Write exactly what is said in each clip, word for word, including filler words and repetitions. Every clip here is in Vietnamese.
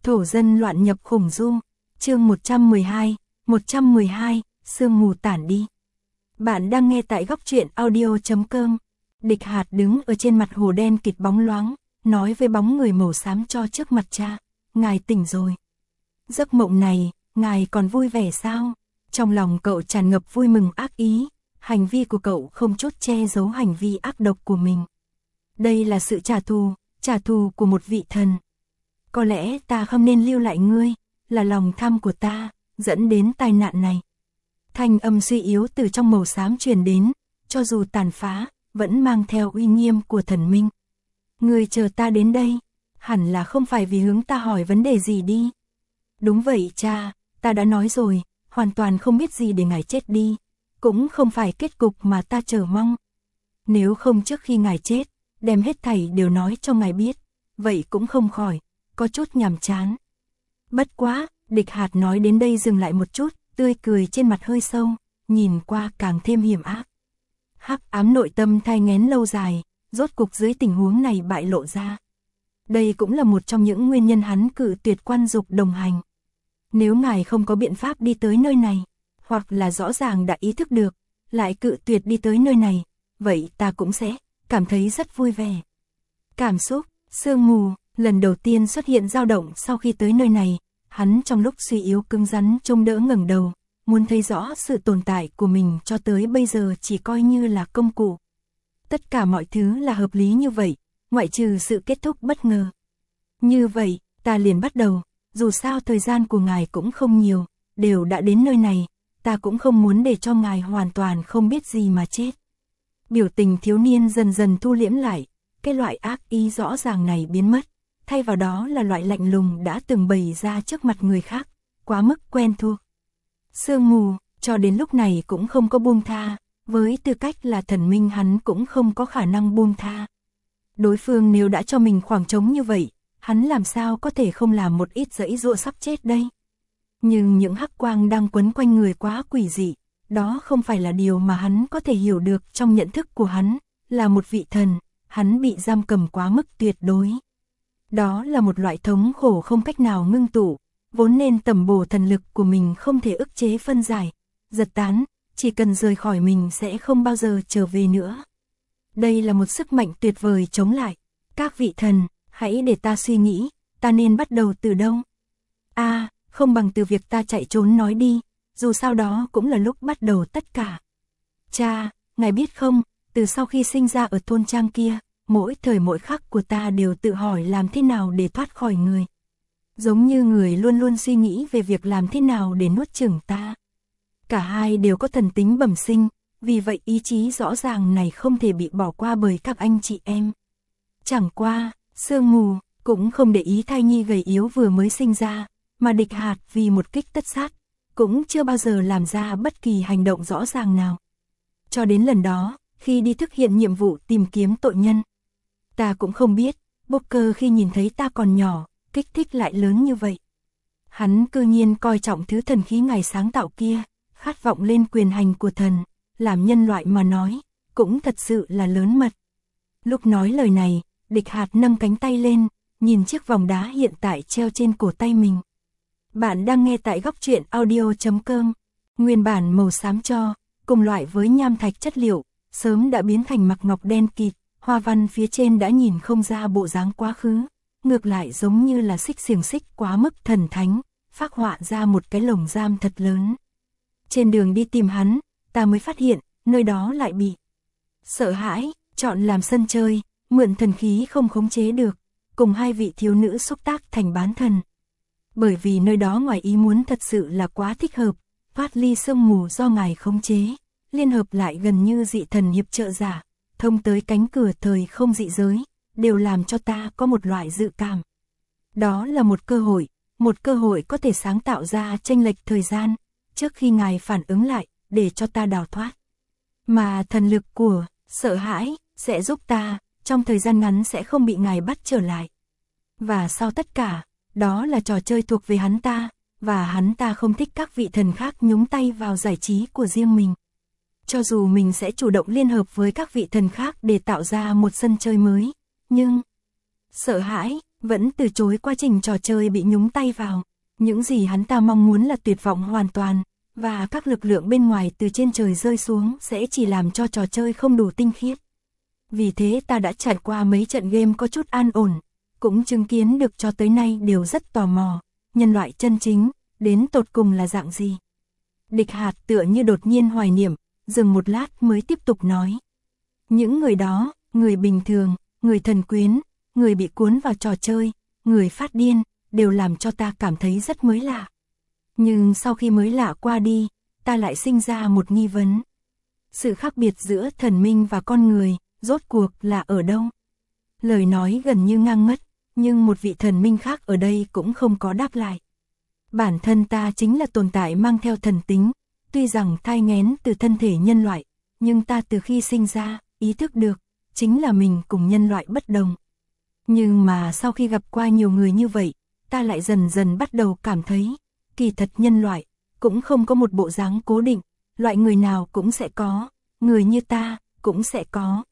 Thổ dân loạn nhập khủng du, chương một trăm mười hai, một trăm mười hai, sương mù tản đi. Bạn đang nghe tại góc truyện audio chấm com. Địch Hạt đứng ở trên mặt hồ đen kịt bóng loáng, nói với bóng người màu xám cho trước mặt cha, ngài tỉnh rồi. Giấc mộng này, ngài còn vui vẻ sao? Trong lòng cậu tràn ngập vui mừng ác ý, hành vi của cậu không chút che giấu hành vi ác độc của mình. Đây là sự trả thù, trả thù của một vị thần. Có lẽ ta không nên lưu lại ngươi, là lòng tham của ta, dẫn đến tai nạn này. Thanh âm suy yếu từ trong màu xám truyền đến, cho dù tàn phá, vẫn mang theo uy nghiêm của thần minh. Ngươi chờ ta đến đây, hẳn là không phải vì hướng ta hỏi vấn đề gì đi. Đúng vậy cha, ta đã nói rồi, hoàn toàn không biết gì để ngài chết đi, cũng không phải kết cục mà ta chờ mong. Nếu không trước khi ngài chết, đem hết thảy đều nói cho ngài biết, vậy cũng không khỏi, có chút nhàm chán. Bất quá, Địch Hạt nói đến đây dừng lại một chút, tươi cười trên mặt hơi sâu, nhìn qua càng thêm hiểm ác. Hắc ám nội tâm thai nghén lâu dài, rốt cục dưới tình huống này bại lộ ra. Đây cũng là một trong những nguyên nhân hắn cự tuyệt Quan Dục đồng hành. Nếu ngài không có biện pháp đi tới nơi này, hoặc là rõ ràng đã ý thức được, lại cự tuyệt đi tới nơi này, vậy ta cũng sẽ cảm thấy rất vui vẻ. Cảm xúc, sương mù, lần đầu tiên xuất hiện dao động sau khi tới nơi này, hắn trong lúc suy yếu cứng rắn trông đỡ ngẩng đầu, muốn thấy rõ sự tồn tại của mình cho tới bây giờ chỉ coi như là công cụ. Tất cả mọi thứ là hợp lý như vậy, ngoại trừ sự kết thúc bất ngờ. Như vậy, ta liền bắt đầu, dù sao thời gian của ngài cũng không nhiều, đều đã đến nơi này, ta cũng không muốn để cho ngài hoàn toàn không biết gì mà chết. Biểu tình thiếu niên dần dần thu liễm lại, cái loại ác ý rõ ràng này biến mất, thay vào đó là loại lạnh lùng đã từng bày ra trước mặt người khác, quá mức quen thuộc. Sương mù, cho đến lúc này cũng không có buông tha, với tư cách là thần minh hắn cũng không có khả năng buông tha. Đối phương nếu đã cho mình khoảng trống như vậy, hắn làm sao có thể không làm một ít giãy giụa sắp chết đây. Nhưng những hắc quang đang quấn quanh người quá quỷ dị, đó không phải là điều mà hắn có thể hiểu được trong nhận thức của hắn, là một vị thần, hắn bị giam cầm quá mức tuyệt đối. Đó là một loại thống khổ không cách nào ngưng tụ, vốn nên tầm bổ thần lực của mình không thể ức chế phân giải, giật tán, chỉ cần rời khỏi mình sẽ không bao giờ trở về nữa. Đây là một sức mạnh tuyệt vời chống lại. Các vị thần, hãy để ta suy nghĩ, ta nên bắt đầu từ đâu? A, à, không bằng từ việc ta chạy trốn nói đi, dù sao đó cũng là lúc bắt đầu tất cả. Cha, ngài biết không, từ sau khi sinh ra ở thôn trang kia, mỗi thời mỗi khắc của ta đều tự hỏi làm thế nào để thoát khỏi người. Giống như người luôn luôn suy nghĩ về việc làm thế nào để nuốt chửng ta. Cả hai đều có thần tính bẩm sinh, vì vậy ý chí rõ ràng này không thể bị bỏ qua bởi các anh chị em. Chẳng qua, sương mù, cũng không để ý thai nhi gầy yếu vừa mới sinh ra, mà Địch Hạt vì một kích tất sát, cũng chưa bao giờ làm ra bất kỳ hành động rõ ràng nào. Cho đến lần đó, khi đi thực hiện nhiệm vụ tìm kiếm tội nhân, ta cũng không biết, Booker khi nhìn thấy ta còn nhỏ, kích thích lại lớn như vậy. Hắn cư nhiên coi trọng thứ thần khí ngài sáng tạo kia, khát vọng lên quyền hành của thần, làm nhân loại mà nói, cũng thật sự là lớn mật. Lúc nói lời này, Địch Hạt nâng cánh tay lên, nhìn chiếc vòng đá hiện tại treo trên cổ tay mình. Bạn đang nghe tại góc truyện audio chấm com. Nguyên bản màu xám cho, cùng loại với nham thạch chất liệu, sớm đã biến thành mặc ngọc đen kịt, hoa văn phía trên đã nhìn không ra bộ dáng quá khứ, ngược lại giống như là xích xiềng xích quá mức thần thánh, phác họa ra một cái lồng giam thật lớn. Trên đường đi tìm hắn, ta mới phát hiện, nơi đó lại bị sợ hãi, chọn làm sân chơi, mượn thần khí không khống chế được, cùng hai vị thiếu nữ xúc tác thành bán thần. Bởi vì nơi đó ngoài ý muốn thật sự là quá thích hợp, thoát ly sương mù do ngài khống chế, liên hợp lại gần như dị thần hiệp trợ giả, thông tới cánh cửa thời không dị giới, đều làm cho ta có một loại dự cảm. Đó là một cơ hội, một cơ hội có thể sáng tạo ra chênh lệch thời gian, trước khi ngài phản ứng lại, để cho ta đào thoát. Mà thần lực của sợ hãi sẽ giúp ta, trong thời gian ngắn sẽ không bị ngài bắt trở lại. Và sau tất cả, đó là trò chơi thuộc về hắn ta, và hắn ta không thích các vị thần khác nhúng tay vào giải trí của riêng mình. Cho dù mình sẽ chủ động liên hợp với các vị thần khác để tạo ra một sân chơi mới, nhưng sợ hãi vẫn từ chối quá trình trò chơi bị nhúng tay vào. Những gì hắn ta mong muốn là tuyệt vọng hoàn toàn, và các lực lượng bên ngoài từ trên trời rơi xuống sẽ chỉ làm cho trò chơi không đủ tinh khiết. Vì thế ta đã trải qua mấy trận game có chút an ổn, cũng chứng kiến được cho tới nay đều rất tò mò, nhân loại chân chính, đến tột cùng là dạng gì. Địch Hạt tựa như đột nhiên hoài niệm, dừng một lát mới tiếp tục nói. Những người đó, người bình thường, người thần quyến, người bị cuốn vào trò chơi, người phát điên, đều làm cho ta cảm thấy rất mới lạ. Nhưng sau khi mới lạ qua đi, ta lại sinh ra một nghi vấn. Sự khác biệt giữa thần minh và con người, rốt cuộc là ở đâu? Lời nói gần như ngang ngất, nhưng một vị thần minh khác ở đây cũng không có đáp lại. Bản thân ta chính là tồn tại mang theo thần tính, tuy rằng thai nghén từ thân thể nhân loại, nhưng ta từ khi sinh ra, ý thức được, chính là mình cùng nhân loại bất đồng. Nhưng mà sau khi gặp qua nhiều người như vậy, ta lại dần dần bắt đầu cảm thấy, kỳ thật nhân loại, cũng không có một bộ dáng cố định, loại người nào cũng sẽ có, người như ta, cũng sẽ có.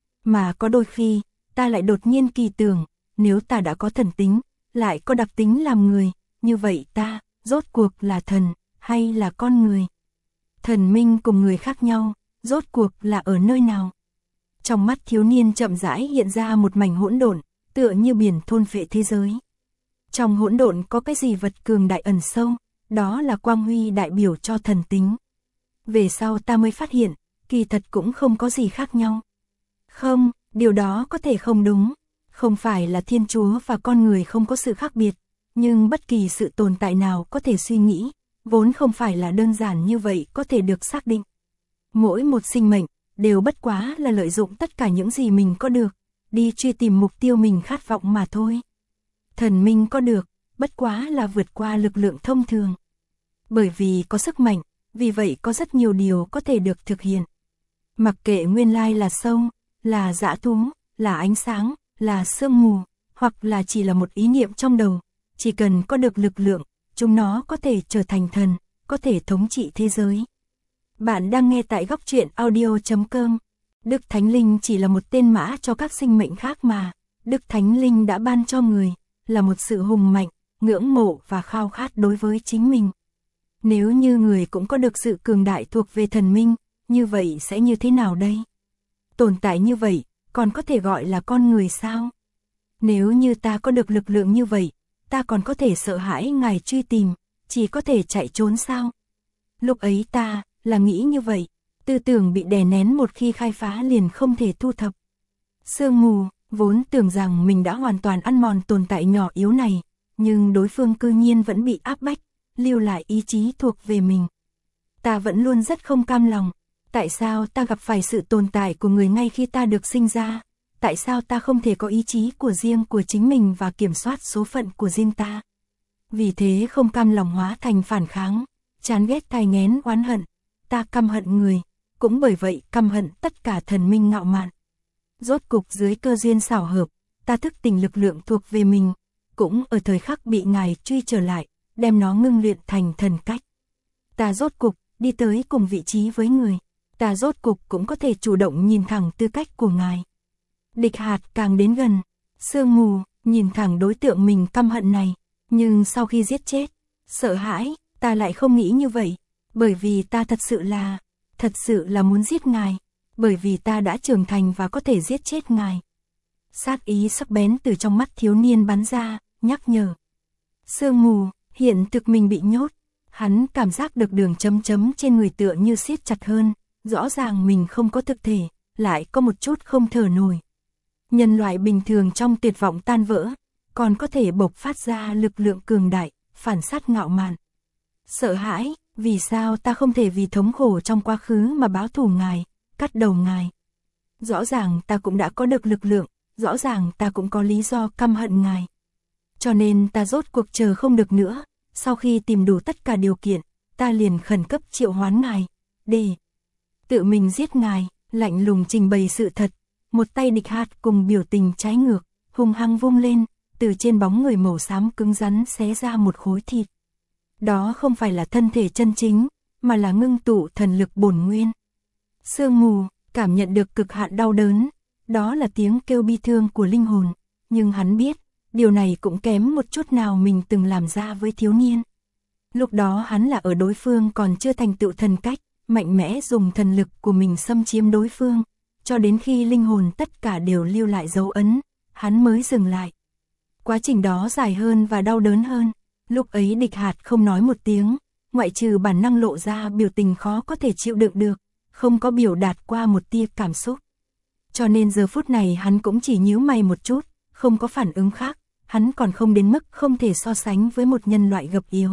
Mà có đôi khi, ta lại đột nhiên kỳ tưởng, nếu ta đã có thần tính, lại có đặc tính làm người, như vậy ta, rốt cuộc là thần, hay là con người? Thần minh cùng người khác nhau, rốt cuộc là ở nơi nào? Trong mắt thiếu niên chậm rãi hiện ra một mảnh hỗn độn, tựa như biển thôn phệ thế giới. Trong hỗn độn có cái gì vật cường đại ẩn sâu, đó là quang huy đại biểu cho thần tính. Về sau ta mới phát hiện, kỳ thật cũng không có gì khác nhau. Không, điều đó có thể không đúng. Không phải là Thiên Chúa và con người không có sự khác biệt, nhưng bất kỳ sự tồn tại nào có thể suy nghĩ, vốn không phải là đơn giản như vậy có thể được xác định. Mỗi một sinh mệnh, đều bất quá là lợi dụng tất cả những gì mình có được, đi truy tìm mục tiêu mình khát vọng mà thôi. Thần minh có được, bất quá là vượt qua lực lượng thông thường. Bởi vì có sức mạnh, vì vậy có rất nhiều điều có thể được thực hiện. Mặc kệ nguyên lai là sâu, là dã thú, là ánh sáng, là sương mù, hoặc là chỉ là một ý niệm trong đầu, chỉ cần có được lực lượng, chúng nó có thể trở thành thần, có thể thống trị thế giới. Bạn đang nghe tại góc truyện audio chấm com. Đức Thánh Linh chỉ là một tên mã cho các sinh mệnh khác mà, Đức Thánh Linh đã ban cho người, là một sự hùng mạnh, ngưỡng mộ và khao khát đối với chính mình. Nếu như người cũng có được sự cường đại thuộc về thần minh, như vậy sẽ như thế nào đây? Tồn tại như vậy, còn có thể gọi là con người sao? Nếu như ta có được lực lượng như vậy, ta còn có thể sợ hãi ngài truy tìm, chỉ có thể chạy trốn sao? Lúc ấy ta, là nghĩ như vậy, tư tưởng bị đè nén một khi khai phá liền không thể thu thập. Sương mù, vốn tưởng rằng mình đã hoàn toàn ăn mòn tồn tại nhỏ yếu này, nhưng đối phương cư nhiên vẫn bị áp bách, lưu lại ý chí thuộc về mình. Ta vẫn luôn rất không cam lòng, tại sao ta gặp phải sự tồn tại của người ngay khi ta được sinh ra? Tại sao ta không thể có ý chí của riêng của chính mình và kiểm soát số phận của riêng ta? Vì thế không cam lòng hóa thành phản kháng, chán ghét thai nghén oán hận, ta căm hận người, cũng bởi vậy căm hận tất cả thần minh ngạo mạn. Rốt cục dưới cơ duyên xảo hợp, ta thức tỉnh lực lượng thuộc về mình, cũng ở thời khắc bị ngài truy trở lại, đem nó ngưng luyện thành thần cách. Ta rốt cục đi tới cùng vị trí với người, ta rốt cục cũng có thể chủ động nhìn thẳng tư cách của ngài. Địch Hạt càng đến gần, sương mù, nhìn thẳng đối tượng mình căm hận này, nhưng sau khi giết chết, sợ hãi, ta lại không nghĩ như vậy, bởi vì ta thật sự là, thật sự là muốn giết ngài, bởi vì ta đã trưởng thành và có thể giết chết ngài. Sát ý sắc bén từ trong mắt thiếu niên bắn ra, nhắc nhở. Sương mù, hiện thực mình bị nhốt, hắn cảm giác được đường chấm chấm trên người tựa như siết chặt hơn, rõ ràng mình không có thực thể, lại có một chút không thở nổi. Nhân loại bình thường trong tuyệt vọng tan vỡ, còn có thể bộc phát ra lực lượng cường đại, phản sát ngạo mạn. Sợ hãi, vì sao ta không thể vì thống khổ trong quá khứ mà báo thù ngài, cắt đầu ngài? Rõ ràng ta cũng đã có được lực lượng, rõ ràng ta cũng có lý do căm hận ngài. Cho nên ta rốt cuộc chờ không được nữa, sau khi tìm đủ tất cả điều kiện, ta liền khẩn cấp triệu hoán ngài, để tự mình giết ngài, lạnh lùng trình bày sự thật. Một tay Địch Hạt cùng biểu tình trái ngược, hung hăng vung lên, từ trên bóng người màu xám cứng rắn xé ra một khối thịt. Đó không phải là thân thể chân chính, mà là ngưng tụ thần lực bổn nguyên. Sương mù, cảm nhận được cực hạn đau đớn, đó là tiếng kêu bi thương của linh hồn, nhưng hắn biết, điều này cũng kém một chút nào mình từng làm ra với thiếu niên. Lúc đó hắn là ở đối phương còn chưa thành tựu thần cách, mạnh mẽ dùng thần lực của mình xâm chiếm đối phương, cho đến khi linh hồn tất cả đều lưu lại dấu ấn, hắn mới dừng lại. Quá trình đó dài hơn và đau đớn hơn, lúc ấy Địch Hạt không nói một tiếng, ngoại trừ bản năng lộ ra biểu tình khó có thể chịu đựng được, không có biểu đạt qua một tia cảm xúc. Cho nên giờ phút này hắn cũng chỉ nhíu mày một chút, không có phản ứng khác, hắn còn không đến mức không thể so sánh với một nhân loại gập yếu.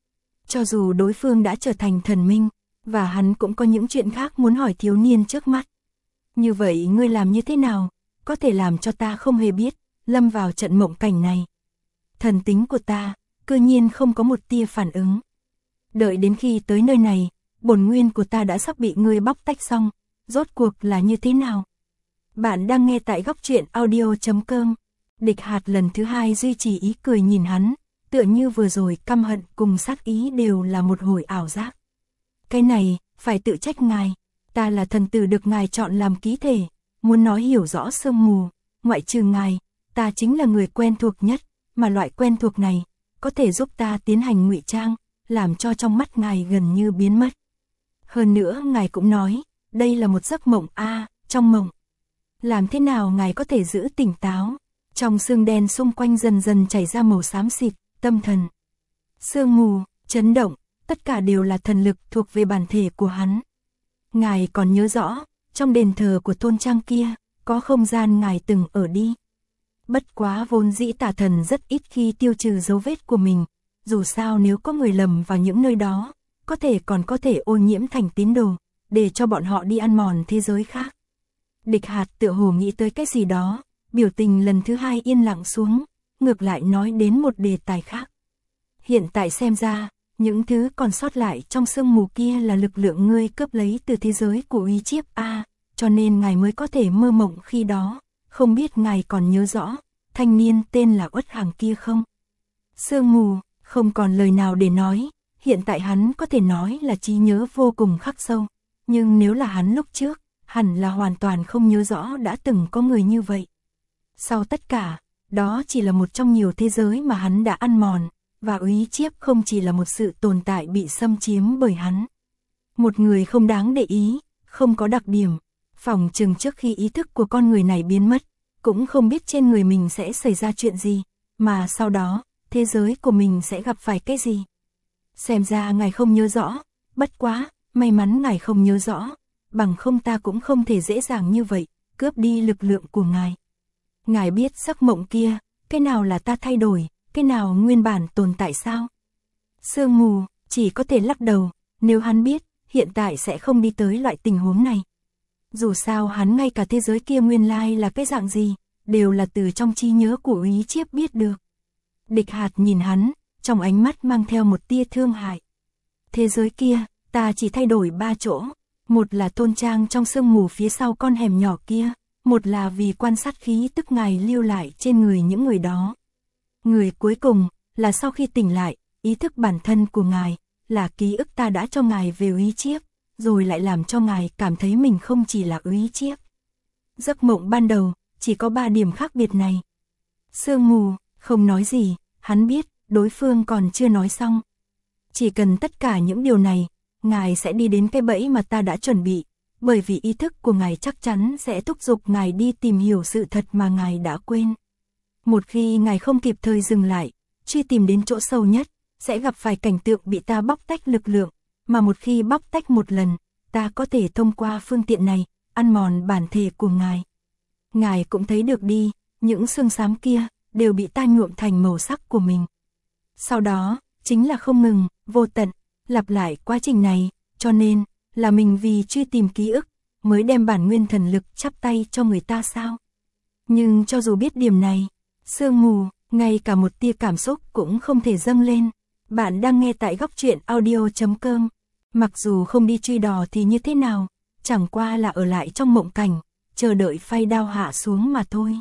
Cho dù đối phương đã trở thành thần minh, và hắn cũng có những chuyện khác muốn hỏi thiếu niên trước mắt. Như vậy ngươi làm như thế nào, có thể làm cho ta không hề biết, lâm vào trận mộng cảnh này. Thần tính của ta, cơ nhiên không có một tia phản ứng. Đợi đến khi tới nơi này, bổn nguyên của ta đã sắp bị ngươi bóc tách xong, rốt cuộc là như thế nào? Bạn đang nghe tại góc truyện audio chấm com. Địch Hạt lần thứ hai duy trì ý cười nhìn hắn, tựa như vừa rồi căm hận cùng sát ý đều là một hồi ảo giác. Cái này, phải tự trách ngài, ta là thần tử được ngài chọn làm ký thể, muốn nói hiểu rõ sương mù, ngoại trừ ngài, ta chính là người quen thuộc nhất, mà loại quen thuộc này, có thể giúp ta tiến hành ngụy trang, làm cho trong mắt ngài gần như biến mất. Hơn nữa ngài cũng nói, đây là một giấc mộng a, trong mộng. Làm thế nào ngài có thể giữ tỉnh táo? Trong sương đen xung quanh dần dần chảy ra màu xám xịt, tâm thần. Sương mù, chấn động, tất cả đều là thần lực thuộc về bản thể của hắn. Ngài còn nhớ rõ, trong đền thờ của thôn trang kia, có không gian ngài từng ở đi. Bất quá vốn dĩ tà thần rất ít khi tiêu trừ dấu vết của mình, dù sao nếu có người lầm vào những nơi đó, có thể còn có thể ô nhiễm thành tín đồ, để cho bọn họ đi ăn mòn thế giới khác. Địch Hạt tựa hồ nghĩ tới cái gì đó, biểu tình lần thứ hai yên lặng xuống, ngược lại nói đến một đề tài khác. Hiện tại xem ra, những thứ còn sót lại trong sương mù kia là lực lượng ngươi cướp lấy từ thế giới của Uy Chiếp A, cho nên ngài mới có thể mơ mộng khi đó, không biết ngài còn nhớ rõ, thanh niên tên là Uất Hàng kia không? Sương mù, không còn lời nào để nói, hiện tại hắn có thể nói là trí nhớ vô cùng khắc sâu, nhưng nếu là hắn lúc trước, hẳn là hoàn toàn không nhớ rõ đã từng có người như vậy. Sau tất cả, đó chỉ là một trong nhiều thế giới mà hắn đã ăn mòn, và Úy Chiếp không chỉ là một sự tồn tại bị xâm chiếm bởi hắn. Một người không đáng để ý, không có đặc điểm, phỏng chừng trước khi ý thức của con người này biến mất, cũng không biết trên người mình sẽ xảy ra chuyện gì, mà sau đó, thế giới của mình sẽ gặp phải cái gì. Xem ra ngài không nhớ rõ, bất quá, may mắn ngài không nhớ rõ, bằng không ta cũng không thể dễ dàng như vậy, cướp đi lực lượng của ngài. Ngài biết giấc mộng kia, cái nào là ta thay đổi, cái nào nguyên bản tồn tại sao? Sương mù, chỉ có thể lắc đầu, nếu hắn biết, hiện tại sẽ không đi tới loại tình huống này. Dù sao hắn ngay cả thế giới kia nguyên lai là cái dạng gì, đều là từ trong trí nhớ của Úy Chiếp biết được. Địch Hạt nhìn hắn, trong ánh mắt mang theo một tia thương hại. Thế giới kia, ta chỉ thay đổi ba chỗ, một là thôn trang trong sương mù phía sau con hẻm nhỏ kia, một là vì quan sát khí tức ngài lưu lại trên người những người đó. Người cuối cùng, là sau khi tỉnh lại, ý thức bản thân của ngài, là ký ức ta đã cho ngài về Úy Chiếp, rồi lại làm cho ngài cảm thấy mình không chỉ là Úy Chiếp. Giấc mộng ban đầu, chỉ có ba điểm khác biệt này. Sương mù, không nói gì, hắn biết, đối phương còn chưa nói xong. Chỉ cần tất cả những điều này, ngài sẽ đi đến cái bẫy mà ta đã chuẩn bị, bởi vì ý thức của ngài chắc chắn sẽ thúc giục ngài đi tìm hiểu sự thật mà ngài đã quên. Một khi ngài không kịp thời dừng lại, truy tìm đến chỗ sâu nhất, sẽ gặp phải cảnh tượng bị ta bóc tách lực lượng, mà một khi bóc tách một lần, ta có thể thông qua phương tiện này, ăn mòn bản thể của ngài. Ngài cũng thấy được đi, những xương xám kia, đều bị ta nhuộm thành màu sắc của mình. Sau đó, chính là không ngừng, vô tận, lặp lại quá trình này, cho nên, là mình vì truy tìm ký ức, mới đem bản nguyên thần lực chắp tay cho người ta sao? Nhưng cho dù biết điểm này, sương mù, ngay cả một tia cảm xúc cũng không thể dâng lên. Bạn đang nghe tại góc truyện audio chấm com. Mặc dù không đi truy đò thì như thế nào, chẳng qua là ở lại trong mộng cảnh, chờ đợi phay đao hạ xuống mà thôi.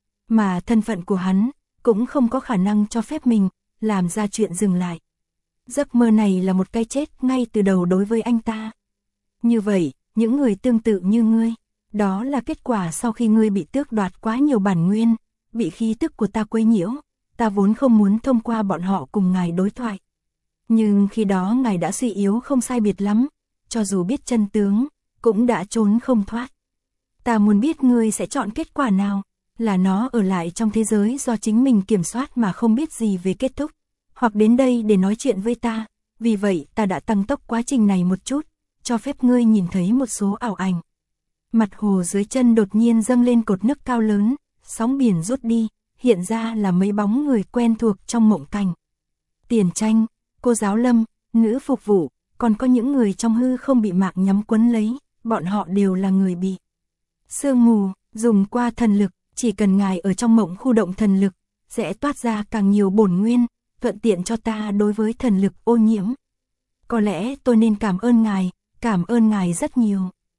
Mà thân phận của hắn, cũng không có khả năng cho phép mình, làm ra chuyện dừng lại. Giấc mơ này là một cái chết ngay từ đầu đối với anh ta. Như vậy, những người tương tự như ngươi, đó là kết quả sau khi ngươi bị tước đoạt quá nhiều bản nguyên, bị khí tức của ta quấy nhiễu, ta vốn không muốn thông qua bọn họ cùng ngài đối thoại. Nhưng khi đó ngài đã suy yếu không sai biệt lắm, cho dù biết chân tướng, cũng đã trốn không thoát. Ta muốn biết ngươi sẽ chọn kết quả nào, là nó ở lại trong thế giới do chính mình kiểm soát mà không biết gì về kết thúc, hoặc đến đây để nói chuyện với ta, vì vậy ta đã tăng tốc quá trình này một chút, cho phép ngươi nhìn thấy một số ảo ảnh. Mặt hồ dưới chân đột nhiên dâng lên cột nước cao lớn, sóng biển rút đi, hiện ra là mấy bóng người quen thuộc trong mộng cảnh. Tiền Tranh, cô giáo Lâm, nữ phục vụ, còn có những người trong hư không bị mạc nhắm quấn lấy, bọn họ đều là người bị sương mù, dùng qua thần lực, chỉ cần ngài ở trong mộng khu động thần lực, sẽ toát ra càng nhiều bổn nguyên, thuận tiện cho ta đối với thần lực ô nhiễm. Có lẽ tôi nên cảm ơn ngài, cảm ơn ngài rất nhiều.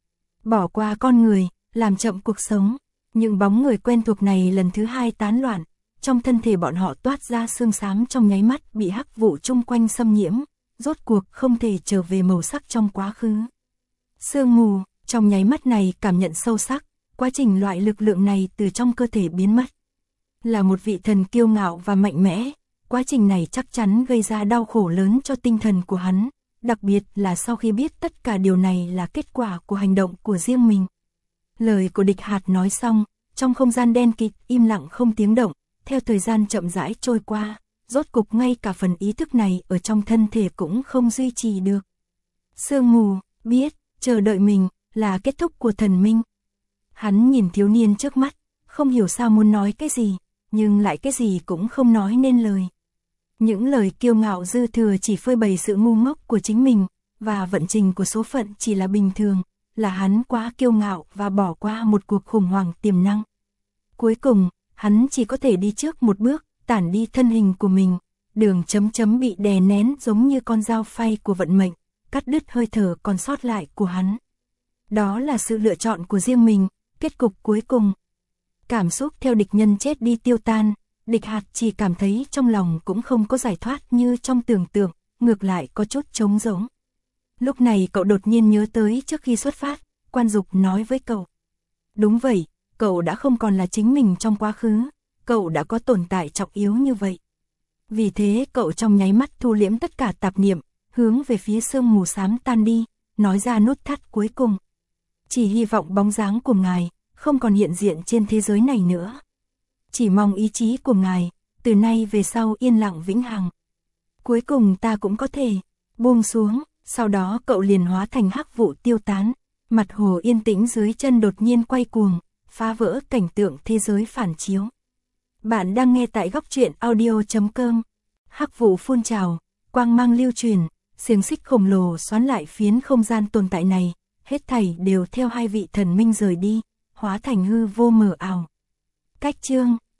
Bỏ qua con người, làm chậm cuộc sống, những bóng người quen thuộc này lần thứ hai tán loạn, trong thân thể bọn họ toát ra xương xám trong nháy mắt bị hắc vụ chung quanh xâm nhiễm, rốt cuộc không thể trở về màu sắc trong quá khứ. Sương mù, trong nháy mắt này cảm nhận sâu sắc, quá trình loại lực lượng này từ trong cơ thể biến mất. Là một vị thần kiêu ngạo và mạnh mẽ, quá trình này chắc chắn gây ra đau khổ lớn cho tinh thần của hắn, đặc biệt là sau khi biết tất cả điều này là kết quả của hành động của riêng mình. Lời của Địch Hạt nói xong, trong không gian đen kịt im lặng không tiếng động, theo thời gian chậm rãi trôi qua, rốt cục ngay cả phần ý thức này ở trong thân thể cũng không duy trì được. Sương mù, biết, chờ đợi mình, là kết thúc của thần minh. Hắn nhìn thiếu niên trước mắt, không hiểu sao muốn nói cái gì, nhưng lại cái gì cũng không nói nên lời. Những lời kiêu ngạo dư thừa chỉ phơi bày sự ngu ngốc của chính mình, và vận trình của số phận chỉ là bình thường, là hắn quá kiêu ngạo và bỏ qua một cuộc khủng hoảng tiềm năng. Cuối cùng, hắn chỉ có thể đi trước một bước, tản đi thân hình của mình, đường chấm chấm bị đè nén giống như con dao phay của vận mệnh, cắt đứt hơi thở còn sót lại của hắn. Đó là sự lựa chọn của riêng mình, kết cục cuối cùng. Cảm xúc theo địch nhân chết đi tiêu tan, Địch Hạt chỉ cảm thấy trong lòng cũng không có giải thoát như trong tưởng tượng, ngược lại có chút trống rỗng. Lúc này cậu đột nhiên nhớ tới trước khi xuất phát, Quan Dục nói với cậu. Đúng vậy, cậu đã không còn là chính mình trong quá khứ, cậu đã có tồn tại trọng yếu như vậy. Vì thế cậu trong nháy mắt thu liễm tất cả tạp niệm, hướng về phía sương mù xám tan đi, nói ra nút thắt cuối cùng. Chỉ hy vọng bóng dáng của ngài không còn hiện diện trên thế giới này nữa. Chỉ mong ý chí của ngài từ nay về sau yên lặng vĩnh hằng. Cuối cùng ta cũng có thể buông xuống, sau đó cậu liền hóa thành hắc vụ tiêu tán, mặt hồ yên tĩnh dưới chân đột nhiên quay cuồng, phá vỡ cảnh tượng thế giới phản chiếu. Bạn đang nghe tại góc truyện audio chấm com. Hắc vụ phun trào, quang mang lưu truyền, xiềng xích khổng lồ xoắn lại phiến không gian tồn tại này, hết thảy đều theo hai vị thần minh rời đi, hóa thành hư vô mờ ảo. Cách chương